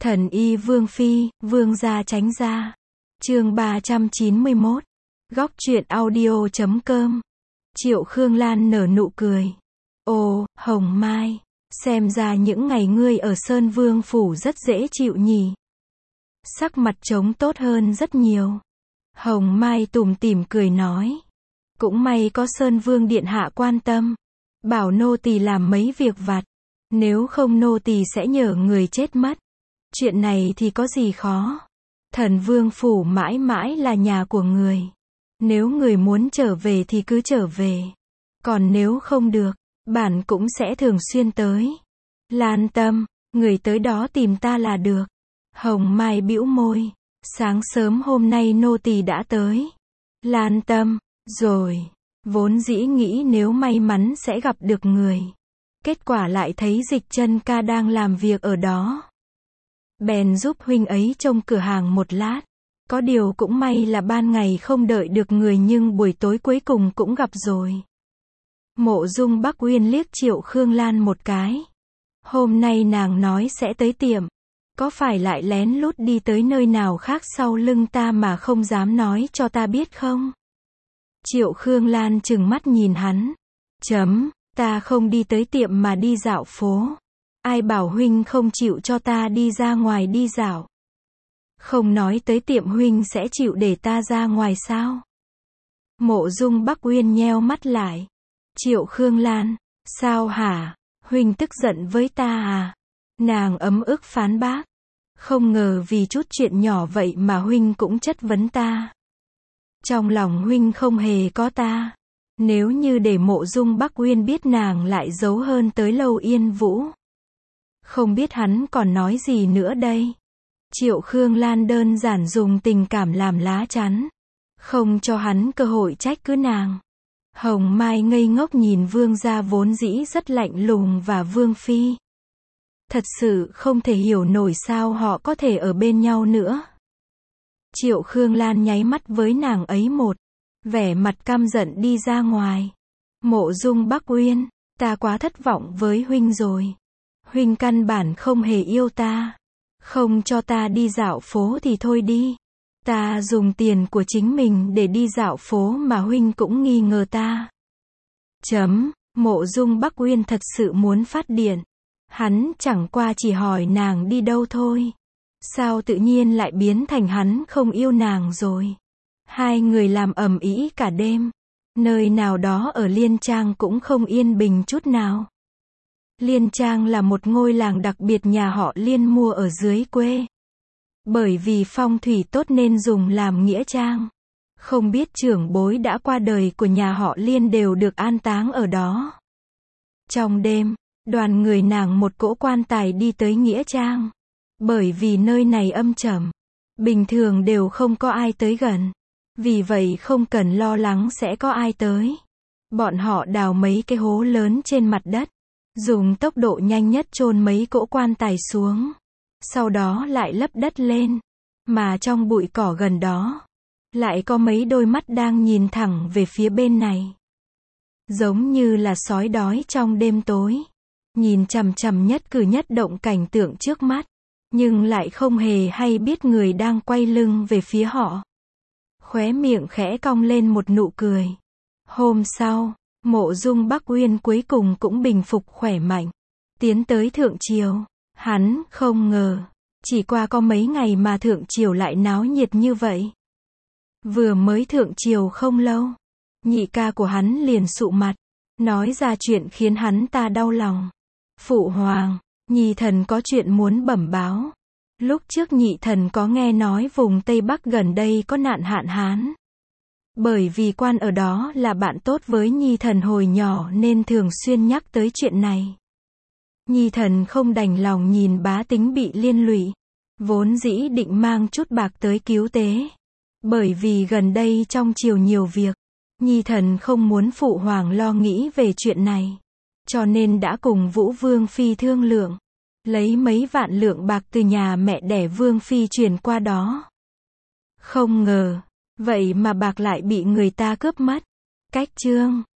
Thần y Vương Phi, Vương gia tránh ra. Chương 391. Góc truyện audio.com. Triệu Khương Lan nở nụ cười. Ồ, Hồng Mai, xem ra những ngày ngươi ở Sơn Vương phủ rất dễ chịu nhỉ. Sắc mặt trông tốt hơn rất nhiều. Hồng Mai tủm tỉm cười nói. Cũng may có Sơn Vương điện hạ quan tâm, bảo nô tỳ làm mấy việc vặt, nếu không nô tỳ sẽ nhờ người chết mất. Chuyện này thì có gì khó. Thần Vương phủ mãi mãi là nhà của người. Nếu người muốn trở về thì cứ trở về. Còn nếu không được, bản cũng sẽ thường xuyên tới. Lan tâm, người tới đó tìm ta là được. Hồng Mai bĩu môi. Sáng sớm hôm nay nô tỳ đã tới. Lan tâm, rồi. Vốn dĩ nghĩ nếu may mắn sẽ gặp được người. Kết quả lại thấy Dịch Chân ca đang làm việc ở đó. Bèn giúp huynh ấy trông cửa hàng một lát. Có điều cũng may là ban ngày không đợi được người nhưng buổi tối cuối cùng cũng gặp rồi. Mộ Dung Bắc Uyên liếc Triệu Khương Lan một cái. Hôm nay nàng nói sẽ tới tiệm. Có phải lại lén lút đi tới nơi nào khác sau lưng ta mà không dám nói cho ta biết không? Triệu Khương Lan trừng mắt nhìn hắn. Ta không đi tới tiệm mà đi dạo phố. Ai bảo huynh không chịu cho ta đi ra ngoài đi dạo? Không nói tới tiệm huynh sẽ chịu để ta ra ngoài sao? Mộ Dung Bắc Uyên nheo mắt lại. Triệu Khương Lan, sao hả? Huynh tức giận với ta à? Nàng ấm ức phán bác. Không ngờ vì chút chuyện nhỏ vậy mà huynh cũng chất vấn ta. Trong lòng huynh không hề có ta. Nếu như để Mộ Dung Bắc Uyên biết nàng lại giấu hơn tới Lâu Yên Vũ. Không biết hắn còn nói gì nữa đây. Triệu Khương Lan đơn giản dùng tình cảm làm lá chắn. Không cho hắn cơ hội trách cứ nàng. Hồng Mai ngây ngốc nhìn Vương gia vốn dĩ rất lạnh lùng và Vương Phi. Thật sự không thể hiểu nổi sao họ có thể ở bên nhau nữa. Triệu Khương Lan nháy mắt với nàng ấy một. Vẻ mặt căm giận đi ra ngoài. Mộ Dung Bắc Uyên, ta quá thất vọng với huynh rồi. Huynh căn bản không hề yêu ta. Không cho ta đi dạo phố thì thôi đi. Ta dùng tiền của chính mình để đi dạo phố mà huynh cũng nghi ngờ ta. Mộ Dung Bắc Uyên thật sự muốn phát điên. Hắn chẳng qua chỉ hỏi nàng đi đâu thôi. Sao tự nhiên lại biến thành hắn không yêu nàng rồi? Hai người làm ầm ĩ cả đêm. Nơi nào đó ở Liên Trang cũng không yên bình chút nào. Liên Trang là một ngôi làng đặc biệt nhà họ Liên mua ở dưới quê. Bởi vì phong thủy tốt nên dùng làm nghĩa trang. Không biết trưởng bối đã qua đời của nhà họ Liên đều được an táng ở đó. Trong đêm, đoàn người nàng một cỗ quan tài đi tới nghĩa trang. Bởi vì nơi này âm trầm, bình thường đều không có ai tới gần. Vì vậy không cần lo lắng sẽ có ai tới. Bọn họ đào mấy cái hố lớn trên mặt đất. Dùng tốc độ nhanh nhất chôn mấy cỗ quan tài xuống. Sau đó lại lấp đất lên. Mà trong bụi cỏ gần đó, lại có mấy đôi mắt đang nhìn thẳng về phía bên này. Giống như là sói đói trong đêm tối. Nhìn chằm chằm nhất cử nhất động cảnh tượng trước mắt. Nhưng lại không hề hay biết người đang quay lưng về phía họ. Khóe miệng khẽ cong lên một nụ cười. Hôm sau, Mộ Dung Bắc Uyên cuối cùng cũng bình phục khỏe mạnh. Tiến tới Thượng Triều. Hắn không ngờ, chỉ qua có mấy ngày mà Thượng Triều lại náo nhiệt như vậy. Vừa mới Thượng Triều không lâu, nhị ca của hắn liền sụ mặt, nói ra chuyện khiến hắn ta đau lòng. Phụ hoàng, nhị thần có chuyện muốn bẩm báo. Lúc trước nhị thần có nghe nói vùng Tây Bắc gần đây có nạn hạn hán. Bởi vì quan ở đó là bạn tốt với nhi thần hồi nhỏ nên thường xuyên nhắc tới chuyện này. Nhi thần không đành lòng nhìn bá tính bị liên lụy. Vốn dĩ định mang chút bạc tới cứu tế. Bởi vì gần đây trong triều nhiều việc. Nhi thần không muốn phụ hoàng lo nghĩ về chuyện này. Cho nên đã cùng Vũ Vương Phi thương lượng. Lấy mấy vạn lượng bạc từ nhà mẹ đẻ Vương Phi chuyển qua đó. Không ngờ, vậy mà bạc lại bị người ta cướp mất. Cách chương